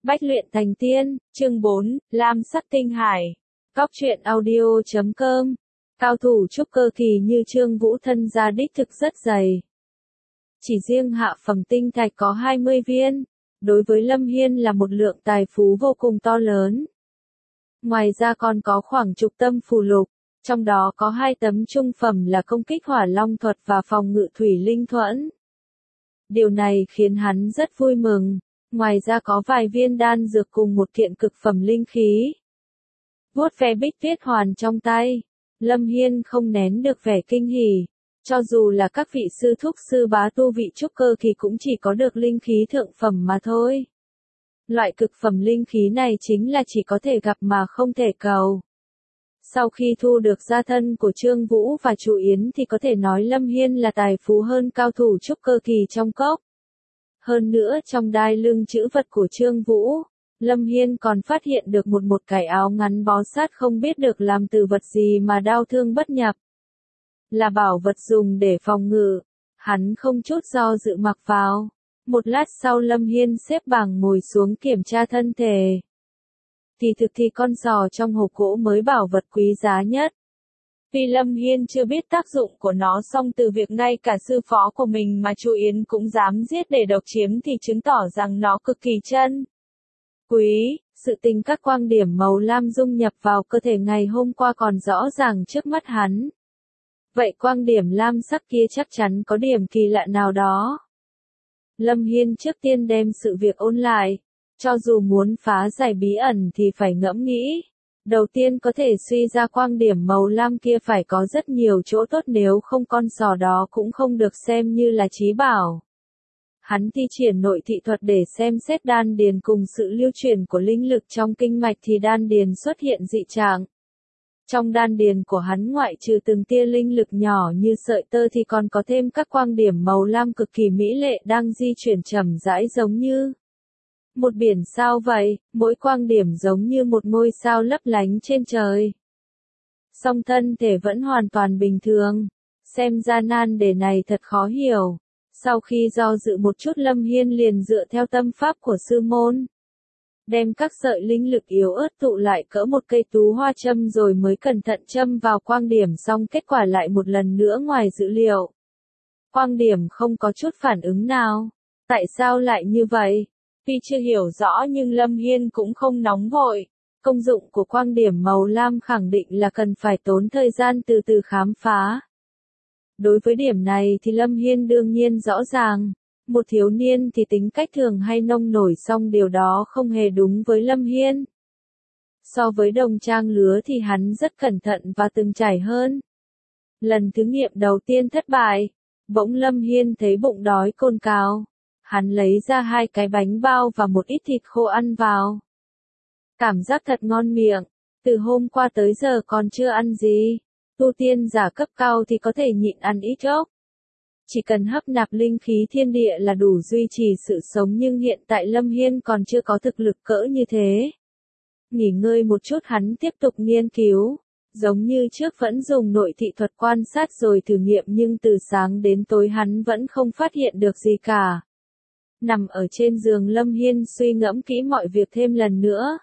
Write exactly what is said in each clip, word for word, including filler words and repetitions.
Bách luyện thành tiên, chương bốn, Lam sắc tinh hải. Cóc truyện audio chấm com. Cao thủ trúc cơ kỳ như Trương Vũ thân gia đích thực rất dày. Chỉ riêng hạ phẩm tinh thạch có hai mươi viên, đối với Lâm Hiên là một lượng tài phú vô cùng to lớn. Ngoài ra còn có khoảng chục tâm phù lục, trong đó có hai tấm trung phẩm là công kích hỏa long thuật và phòng ngự thủy linh thuẫn. Điều này khiến hắn rất vui mừng. Ngoài ra có vài viên đan dược cùng một kiện cực phẩm linh khí. Vuốt ve bích tuyết hoàn trong tay, Lâm Hiên không nén được vẻ kinh hỉ. Cho dù là các vị sư thúc sư bá tu vị trúc cơ thì cũng chỉ có được linh khí thượng phẩm mà thôi. Loại cực phẩm linh khí này chính là chỉ có thể gặp mà không thể cầu. Sau khi thu được gia thân của Trương Vũ và Chu Yến thì có thể nói Lâm Hiên là tài phú hơn cao thủ trúc cơ kỳ trong cốc. Hơn nữa trong đai lưng chữ vật của Trương Vũ, Lâm Hiên còn phát hiện được một một cái áo ngắn bó sát không biết được làm từ vật gì mà đau thương bất nhập. Là bảo vật dùng để phòng ngự, hắn không chút do dự mặc vào. Một lát sau Lâm Hiên xếp bằng ngồi xuống kiểm tra thân thể. Thì thực thì con giò trong hộp gỗ mới bảo vật quý giá nhất. Vì Lâm Hiên chưa biết tác dụng của nó song từ việc ngay cả sư phó của mình mà Chu Yến cũng dám giết để độc chiếm thì chứng tỏ rằng nó cực kỳ chân quý. Sự tình các quang điểm màu lam dung nhập vào cơ thể ngày hôm qua còn rõ ràng trước mắt hắn. Vậy quang điểm lam sắc kia chắc chắn có điểm kỳ lạ nào đó. Lâm Hiên trước tiên đem sự việc ôn lại. Cho dù muốn phá giải bí ẩn thì phải ngẫm nghĩ. Đầu tiên có thể suy ra quang điểm màu lam kia phải có rất nhiều chỗ tốt, nếu không con sò đó cũng không được xem như là trí bảo. Hắn thi triển nội thị thuật để xem xét đan điền cùng sự lưu chuyển của linh lực trong kinh mạch thì đan điền xuất hiện dị trạng. Trong đan điền của hắn ngoại trừ từng tia linh lực nhỏ như sợi tơ thì còn có thêm các quang điểm màu lam cực kỳ mỹ lệ đang di chuyển chậm rãi giống như một biển sao vậy, mỗi quang điểm giống như một ngôi sao lấp lánh trên trời. Song thân thể vẫn hoàn toàn bình thường, xem ra nan đề này thật khó hiểu. Sau khi do dự một chút Lâm Hiên liền dựa theo tâm pháp của sư môn. Đem các sợi linh lực yếu ớt tụ lại cỡ một cây tú hoa châm rồi mới cẩn thận châm vào quang điểm, xong kết quả lại một lần nữa ngoài dự liệu. Quang điểm không có chút phản ứng nào. Tại sao lại như vậy? Tuy chưa hiểu rõ nhưng Lâm Hiên cũng không nóng vội. Công dụng của quang điểm màu lam khẳng định là cần phải tốn thời gian từ từ khám phá. Đối với điểm này thì Lâm Hiên đương nhiên rõ ràng. Một thiếu niên thì tính cách thường hay nông nổi, song điều đó không hề đúng với Lâm Hiên. So với đồng trang lứa thì hắn rất cẩn thận và từng trải hơn. Lần thử nghiệm đầu tiên thất bại, bỗng Lâm Hiên thấy bụng đói cồn cào. Hắn lấy ra hai cái bánh bao và một ít thịt khô ăn vào. Cảm giác thật ngon miệng, từ hôm qua tới giờ còn chưa ăn gì. Tu tiên giả cấp cao thì có thể nhịn ăn ít chốc. Chỉ cần hấp nạp linh khí thiên địa là đủ duy trì sự sống, nhưng hiện tại Lâm Hiên còn chưa có thực lực cỡ như thế. Nghỉ ngơi một chút hắn tiếp tục nghiên cứu. Giống như trước vẫn dùng nội thị thuật quan sát rồi thử nghiệm, nhưng từ sáng đến tối hắn vẫn không phát hiện được gì cả. Nằm ở trên giường Lâm Hiên suy ngẫm kỹ mọi việc thêm lần nữa.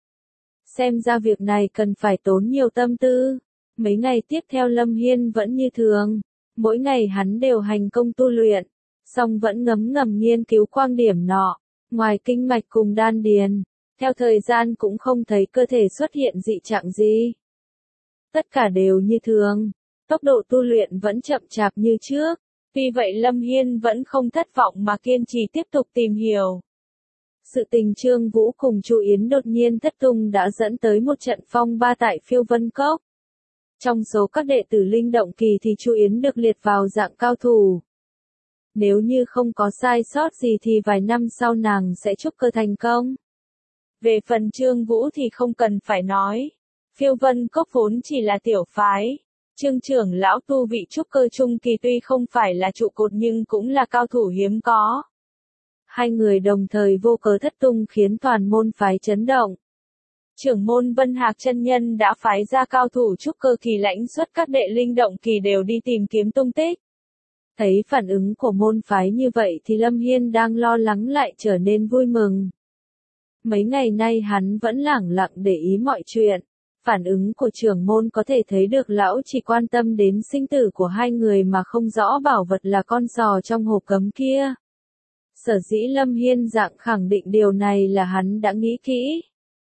Xem ra việc này cần phải tốn nhiều tâm tư. Mấy ngày tiếp theo Lâm Hiên vẫn như thường. Mỗi ngày hắn đều hành công tu luyện. Song vẫn ngấm ngầm nghiên cứu quang điểm nọ. Ngoài kinh mạch cùng đan điền. Theo thời gian cũng không thấy cơ thể xuất hiện dị trạng gì. Tất cả đều như thường. Tốc độ tu luyện vẫn chậm chạp như trước. Vì vậy Lâm Hiên vẫn không thất vọng mà kiên trì tiếp tục tìm hiểu. Sự tình Trương Vũ cùng Chu Yến đột nhiên thất tung đã dẫn tới một trận phong ba tại Phiêu Vân Cốc. Trong số các đệ tử linh động kỳ thì Chu Yến được liệt vào dạng cao thủ. Nếu như không có sai sót gì thì vài năm sau nàng sẽ trúc cơ thành công. Về phần Trương Vũ thì không cần phải nói. Phiêu Vân Cốc vốn chỉ là tiểu phái. Trương trưởng lão tu vị trúc cơ trung kỳ tuy không phải là trụ cột nhưng cũng là cao thủ hiếm có. Hai người đồng thời vô cớ thất tung khiến toàn môn phái chấn động. Trưởng môn Vân Hạc chân nhân đã phái ra cao thủ trúc cơ kỳ lãnh xuất các đệ linh động kỳ đều đi tìm kiếm tung tích. Thấy phản ứng của môn phái như vậy thì Lâm Hiên đang lo lắng lại trở nên vui mừng. Mấy ngày nay hắn vẫn lẳng lặng để ý mọi chuyện. Phản ứng của trưởng môn có thể thấy được lão chỉ quan tâm đến sinh tử của hai người mà không rõ bảo vật là con sò trong hộp cấm kia. Sở dĩ Lâm Hiên dạng khẳng định điều này là hắn đã nghĩ kỹ.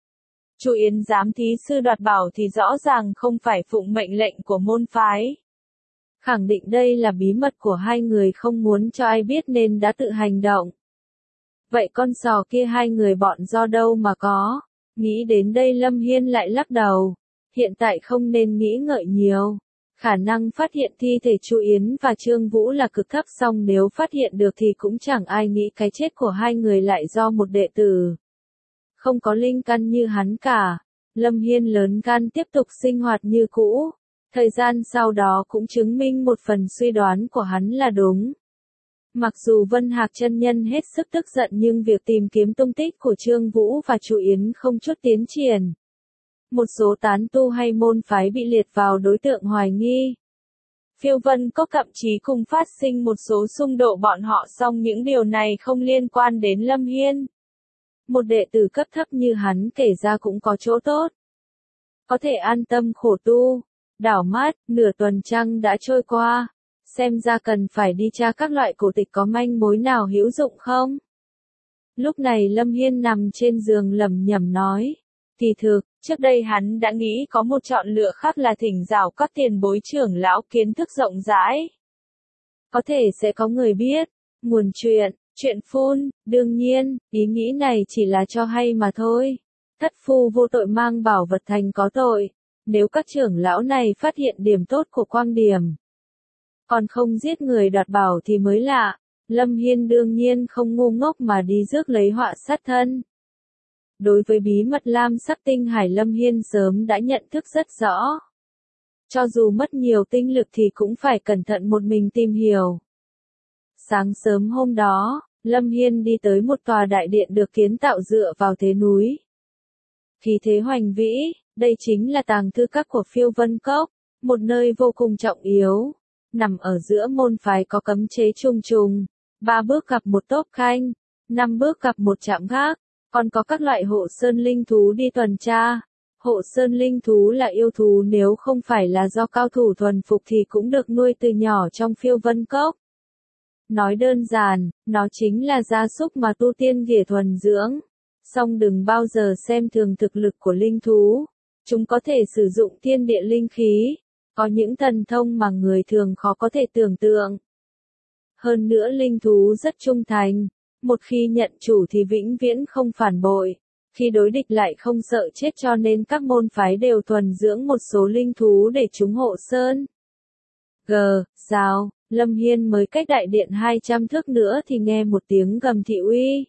Chu Yến giám thí sư đoạt bảo thì rõ ràng không phải phụng mệnh lệnh của môn phái. Khẳng định đây là bí mật của hai người không muốn cho ai biết nên đã tự hành động. Vậy con sò kia hai người bọn do đâu mà có? Nghĩ đến đây Lâm Hiên lại lắc đầu. Hiện tại không nên nghĩ ngợi nhiều. Khả năng phát hiện thi thể Chu Yến và Trương Vũ là cực thấp, song nếu phát hiện được thì cũng chẳng ai nghĩ cái chết của hai người lại do một đệ tử không có linh căn như hắn cả. Lâm Hiên lớn gan tiếp tục sinh hoạt như cũ. Thời gian sau đó cũng chứng minh một phần suy đoán của hắn là đúng. Mặc dù Vân Hạc chân nhân hết sức tức giận nhưng việc tìm kiếm tung tích của Trương Vũ và Chu Yến không chút tiến triển. Một số tán tu hay môn phái bị liệt vào đối tượng hoài nghi. Phiêu Vân Cốc thậm chí cùng phát sinh một số xung đột bọn họ, song những điều này không liên quan đến Lâm Hiên. Một đệ tử cấp thấp như hắn kể ra cũng có chỗ tốt. Có thể an tâm khổ tu. Đảo mắt, nửa tuần trăng đã trôi qua. Xem ra cần phải đi tra các loại cổ tịch có manh mối nào hữu dụng không? Lúc này Lâm Hiên nằm trên giường lẩm nhẩm nói. Kỳ thực, trước đây hắn đã nghĩ có một chọn lựa khác là thỉnh giáo các tiền bối trưởng lão kiến thức rộng rãi. Có thể sẽ có người biết. Nguồn chuyện, chuyện phun, đương nhiên, ý nghĩ này chỉ là cho hay mà thôi. Thất phu vô tội mang bảo vật thành có tội. Nếu các trưởng lão này phát hiện điểm tốt của Quang Điểm, còn không giết người đoạt bảo thì mới lạ. Lâm Hiên đương nhiên không ngu ngốc mà đi rước lấy họa sát thân. Đối với bí mật lam sắc tinh hải Lâm Hiên sớm đã nhận thức rất rõ. Cho dù mất nhiều tinh lực thì cũng phải cẩn thận một mình tìm hiểu. Sáng sớm hôm đó, Lâm Hiên đi tới một tòa đại điện được kiến tạo dựa vào thế núi. Khí thế hoành vĩ, đây chính là tàng thư các của Phiêu Vân Cốc, một nơi vô cùng trọng yếu. Nằm ở giữa môn phái có cấm chế trùng trùng, ba bước gặp một tốp khanh, năm bước gặp một trạm gác, còn có các loại hộ sơn linh thú đi tuần tra. Hộ sơn linh thú là yêu thú nếu không phải là do cao thủ thuần phục thì cũng được nuôi từ nhỏ trong Phiêu Vân Cốc. Nói đơn giản, nó chính là gia súc mà tu tiên ghẻ thuần dưỡng. Song đừng bao giờ xem thường thực lực của linh thú. Chúng có thể sử dụng thiên địa linh khí, có những thần thông mà người thường khó có thể tưởng tượng. Hơn nữa linh thú rất trung thành, một khi nhận chủ thì vĩnh viễn không phản bội, khi đối địch lại không sợ chết, cho nên các môn phái đều thuần dưỡng một số linh thú để chúng hộ sơn. G, rào, Lâm Hiên mới cách đại điện hai trăm thước nữa thì nghe một tiếng gầm thị uy.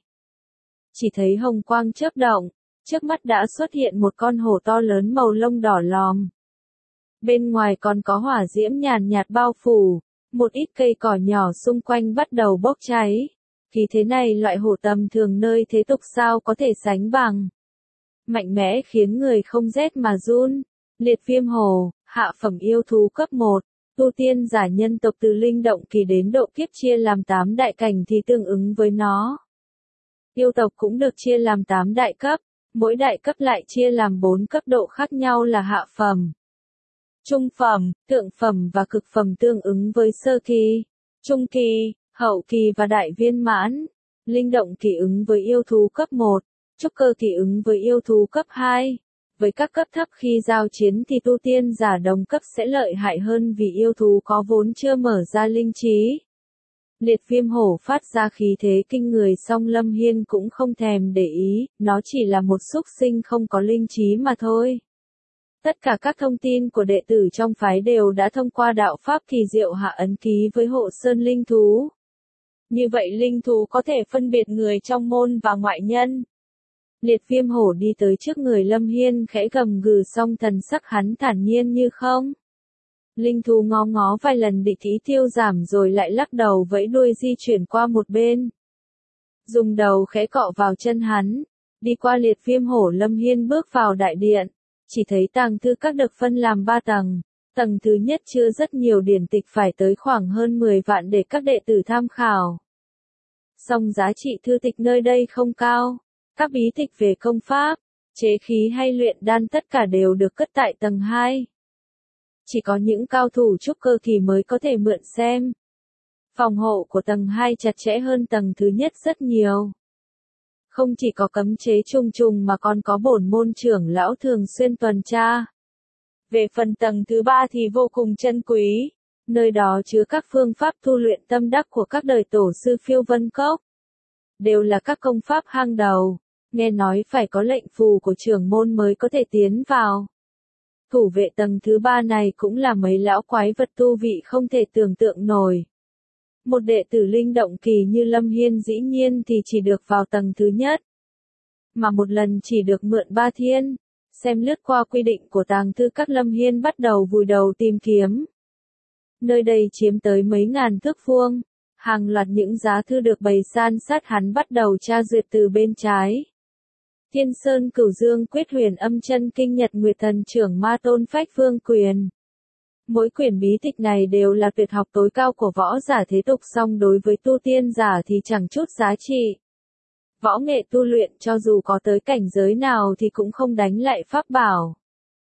Chỉ thấy hồng quang chớp động, trước mắt đã xuất hiện một con hổ to lớn màu lông đỏ lòm. Bên ngoài còn có hỏa diễm nhàn nhạt bao phủ, một ít cây cỏ nhỏ xung quanh bắt đầu bốc cháy. Khí thế này loại hổ tầm thường nơi thế tục sao có thể sánh bằng. Mạnh mẽ khiến người không rét mà run. Liệt viêm hổ, hạ phẩm yêu thú cấp một, tu tiên giả nhân tộc từ linh động kỳ đến độ kiếp chia làm tám đại cảnh thì tương ứng với nó. Yêu tộc cũng được chia làm tám đại cấp, mỗi đại cấp lại chia làm bốn cấp độ khác nhau là hạ phẩm, trung phẩm, thượng phẩm và cực phẩm tương ứng với sơ kỳ, trung kỳ, hậu kỳ và đại viên mãn. Linh động kỳ ứng với yêu thú cấp một, trúc cơ kỳ ứng với yêu thú cấp hai. Với các cấp thấp khi giao chiến thì tu tiên giả đồng cấp sẽ lợi hại hơn vì yêu thú có vốn chưa mở ra linh trí. Liệt viêm hổ phát ra khí thế kinh người, song Lâm Hiên cũng không thèm để ý, nó chỉ là một súc sinh không có linh trí mà thôi. Tất cả các thông tin của đệ tử trong phái đều đã thông qua đạo pháp kỳ diệu hạ ấn ký với hộ sơn linh thú. Như vậy linh thú có thể phân biệt người trong môn và ngoại nhân. Liệt viêm hổ đi tới trước người Lâm Hiên khẽ gầm gừ, song thần sắc hắn thản nhiên như không. Linh thú ngó ngó vài lần địch ý tiêu giảm rồi lại lắc đầu vẫy đuôi di chuyển qua một bên. Dùng đầu khẽ cọ vào chân hắn. Đi qua liệt viêm hổ, Lâm Hiên bước vào đại điện. Chỉ thấy tàng thư các được phân làm ba tầng. Tầng thứ nhất chứa rất nhiều điển tịch, phải tới khoảng hơn mười vạn để các đệ tử tham khảo. Song giá trị thư tịch nơi đây không cao. Các bí tịch về công pháp, chế khí hay luyện đan tất cả đều được cất tại tầng hai. Chỉ có những cao thủ trúc cơ kỳ mới có thể mượn xem. Phòng hộ của tầng hai chặt chẽ hơn tầng thứ nhất rất nhiều. Không chỉ có cấm chế trùng trùng mà còn có bổn môn trưởng lão thường xuyên tuần tra. Về phần tầng thứ ba thì vô cùng chân quý, nơi đó chứa các phương pháp tu luyện tâm đắc của các đời tổ sư Phiêu Vân Cốc. Đều là các công pháp hang đầu, nghe nói phải có lệnh phù của trưởng môn mới có thể tiến vào. Thủ vệ tầng thứ ba này cũng là mấy lão quái vật tu vị không thể tưởng tượng nổi. Một đệ tử linh động kỳ như Lâm Hiên dĩ nhiên thì chỉ được vào tầng thứ nhất. Mà một lần chỉ được mượn ba thiên. Xem lướt qua quy định của tàng thư các, Lâm Hiên bắt đầu vùi đầu tìm kiếm. Nơi đây chiếm tới mấy ngàn thước vuông. Hàng loạt những giá thư được bày san sát, hắn bắt đầu tra duyệt từ bên trái. Thiên Sơn Cửu Dương Quyết Huyền Âm Chân Kinh Nhật Nguyệt Thần Trưởng Ma Tôn Phách Vương Quyền. Mỗi quyển bí tịch này đều là tuyệt học tối cao của võ giả thế tục, song đối với tu tiên giả thì chẳng chút giá trị. Võ nghệ tu luyện cho dù có tới cảnh giới nào thì cũng không đánh lại pháp bảo.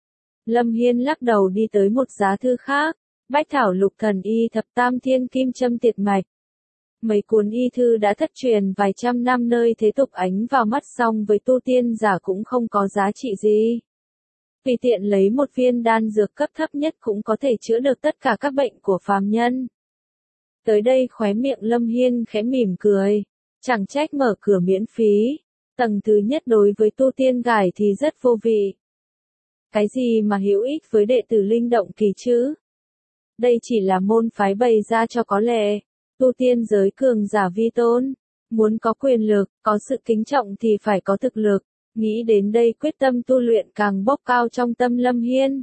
Lâm Hiên lắc đầu đi tới một giá thư khác, Bách Thảo Lục Thần Y Thập Tam Thiên Kim Châm Tiệt Mạch. Mấy cuốn y thư đã thất truyền vài trăm năm nơi thế tục ánh vào mắt, song với tu tiên giả cũng không có giá trị gì. Tùy tiện lấy một viên đan dược cấp thấp nhất cũng có thể chữa được tất cả các bệnh của phàm nhân. Tới đây khóe miệng Lâm Hiên khẽ mỉm cười, chẳng trách mở cửa miễn phí. Tầng thứ nhất đối với tu tiên gài thì rất vô vị. Cái gì mà hữu ích với đệ tử linh động kỳ chứ? Đây chỉ là môn phái bày ra cho có lệ. Tu tiên giới cường giả vi tôn, muốn có quyền lực, có sự kính trọng thì phải có thực lực. Nghĩ đến đây quyết tâm tu luyện càng bốc cao trong tâm Lâm Hiên.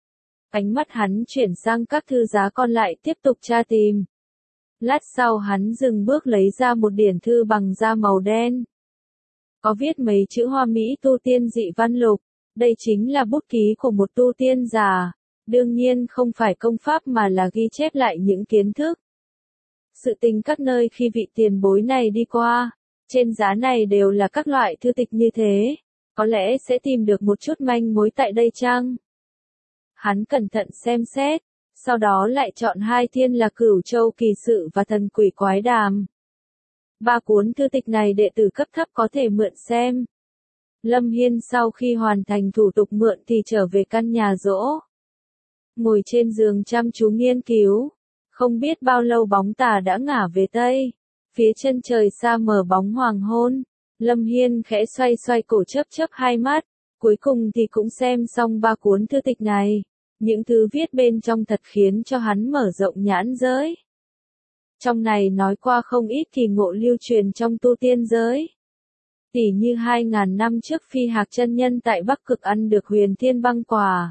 Ánh mắt hắn chuyển sang các thư giá còn lại tiếp tục tra tìm. Lát sau hắn dừng bước lấy ra một điển thư bằng da màu đen. Có viết mấy chữ hoa mỹ tu tiên dị văn lục. Đây chính là bút ký của một tu tiên giả. Đương nhiên không phải công pháp mà là ghi chép lại những kiến thức. Sự tình các nơi khi vị tiền bối này đi qua. Trên giá này đều là các loại thư tịch như thế. Có lẽ sẽ tìm được một chút manh mối tại đây chăng? Hắn cẩn thận xem xét. Sau đó lại chọn hai thiên là Cửu Châu Kỳ Sự và Thần Quỷ Quái Đàm. Ba cuốn thư tịch này đệ tử cấp thấp có thể mượn xem. Lâm Hiên sau khi hoàn thành thủ tục mượn thì trở về căn nhà dỗ. Ngồi trên giường chăm chú nghiên cứu. Không biết bao lâu bóng tà đã ngả về Tây. Phía chân trời xa mờ bóng hoàng hôn. Lâm Hiên khẽ xoay xoay cổ, chớp chớp hai mắt. Cuối cùng thì cũng xem xong ba cuốn thư tịch này. Những thứ viết bên trong thật khiến cho hắn mở rộng nhãn giới. Trong này nói qua không ít kỳ ngộ lưu truyền trong tu tiên giới. Tỉ như hai ngàn năm trước Phi Hạc chân nhân tại Bắc Cực ăn được huyền thiên băng quả.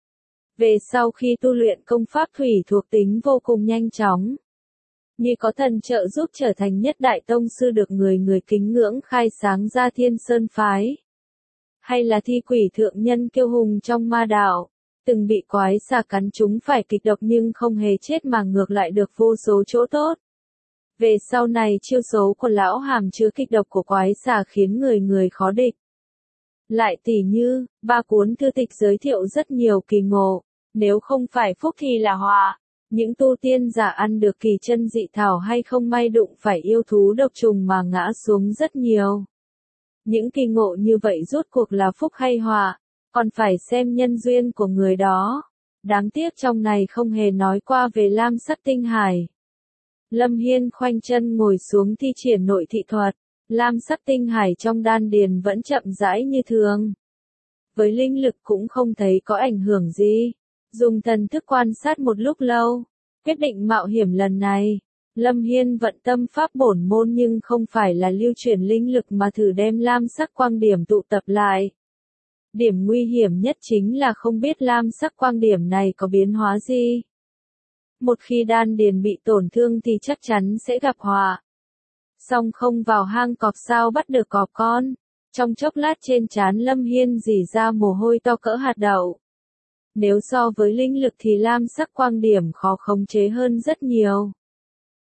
Về sau khi tu luyện công pháp thủy thuộc tính vô cùng nhanh chóng. Như có thần trợ giúp trở thành nhất đại tông sư, được người người kính ngưỡng, khai sáng ra Thiên Sơn Phái. Hay là thi quỷ thượng nhân kiêu hùng trong ma đạo. Từng bị quái xà cắn chúng phải kịch độc nhưng không hề chết mà ngược lại được vô số chỗ tốt. Về sau này chiêu số của lão hàm chứa kịch độc của quái xà khiến người người khó địch. Lại tỉ như, ba cuốn thư tịch giới thiệu rất nhiều kỳ ngộ, nếu không phải phúc thì là họa. Những tu tiên giả ăn được kỳ chân dị thảo hay không may đụng phải yêu thú độc trùng mà ngã xuống rất nhiều. Những kỳ ngộ như vậy rốt cuộc là phúc hay họa, còn phải xem nhân duyên của người đó. Đáng tiếc trong này không hề nói qua về lam sắc tinh hải. Lâm Hiên khoanh chân ngồi xuống thi triển nội thị thuật. Lam sắc tinh hải trong đan điền vẫn chậm rãi như thường. Với linh lực cũng không thấy có ảnh hưởng gì. Dùng thần thức quan sát một lúc lâu. Quyết định mạo hiểm lần này. Lâm Hiên vận tâm pháp bổn môn nhưng không phải là lưu chuyển linh lực mà thử đem lam sắc quang điểm tụ tập lại. Điểm nguy hiểm nhất chính là không biết lam sắc quang điểm này có biến hóa gì. Một khi đan điền bị tổn thương thì chắc chắn sẽ gặp họa. Song không vào hang cọp sao bắt được cọp con. Trong chốc lát trên trán Lâm Hiên rỉ ra mồ hôi to cỡ hạt đậu. Nếu so với linh lực thì lam sắc quang điểm khó khống chế hơn rất nhiều.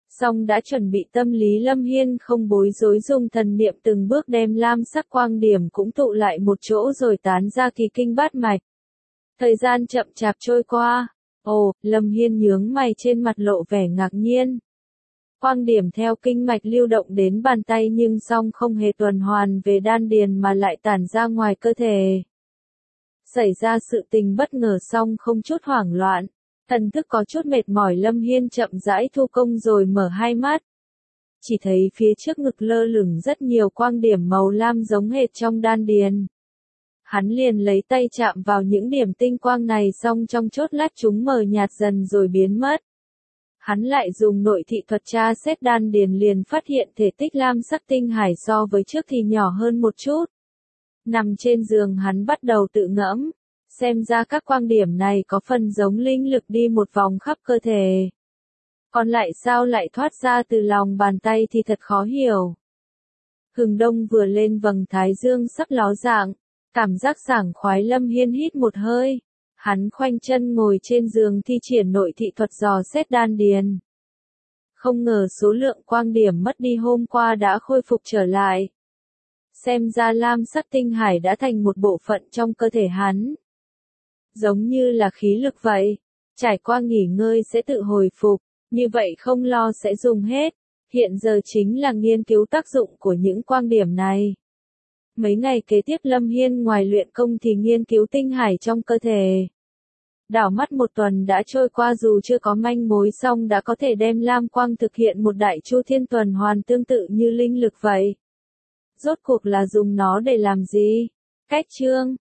Song đã chuẩn bị tâm lý, Lâm Hiên không bối rối, dùng thần niệm từng bước đem lam sắc quang điểm cũng tụ lại một chỗ rồi tán ra kỳ kinh bát mạch. Thời gian chậm chạp trôi qua. Ồ, Lâm Hiên nhướng mày, trên mặt lộ vẻ ngạc nhiên. Quang điểm theo kinh mạch lưu động đến bàn tay nhưng song không hề tuần hoàn về đan điền mà lại tản ra ngoài cơ thể. Xảy ra sự tình bất ngờ song không chút hoảng loạn. Thần thức có chút mệt mỏi, Lâm Hiên chậm rãi thu công rồi mở hai mắt. Chỉ thấy phía trước ngực lơ lửng rất nhiều quang điểm màu lam giống hệt trong đan điền. Hắn liền lấy tay chạm vào những điểm tinh quang này, xong trong chốc lát chúng mờ nhạt dần rồi biến mất. Hắn lại dùng nội thị thuật tra xét đan điền, liền phát hiện thể tích lam sắc tinh hải so với trước thì nhỏ hơn một chút. Nằm trên giường hắn bắt đầu tự ngẫm, xem ra các quang điểm này có phần giống linh lực đi một vòng khắp cơ thể. Còn lại sao lại thoát ra từ lòng bàn tay thì thật khó hiểu. Hừng đông vừa lên, vầng thái dương sắp ló dạng, cảm giác sảng khoái, Lâm Hiên hít một hơi. Hắn khoanh chân ngồi trên giường thi triển nội thị thuật dò xét đan điền. Không ngờ số lượng quang điểm mất đi hôm qua đã khôi phục trở lại. Xem ra lam sắc tinh hải đã thành một bộ phận trong cơ thể hắn. Giống như là khí lực vậy, trải qua nghỉ ngơi sẽ tự hồi phục, như vậy không lo sẽ dùng hết. Hiện giờ chính là nghiên cứu tác dụng của những quang điểm này. Mấy ngày kế tiếp, Lâm Hiên ngoài luyện công thì nghiên cứu tinh hải trong cơ thể. Đảo mắt một tuần đã trôi qua, dù chưa có manh mối song đã có thể đem lam quang thực hiện một đại chu thiên tuần hoàn tương tự như linh lực vậy. Rốt cuộc là dùng nó để làm gì? Cách chương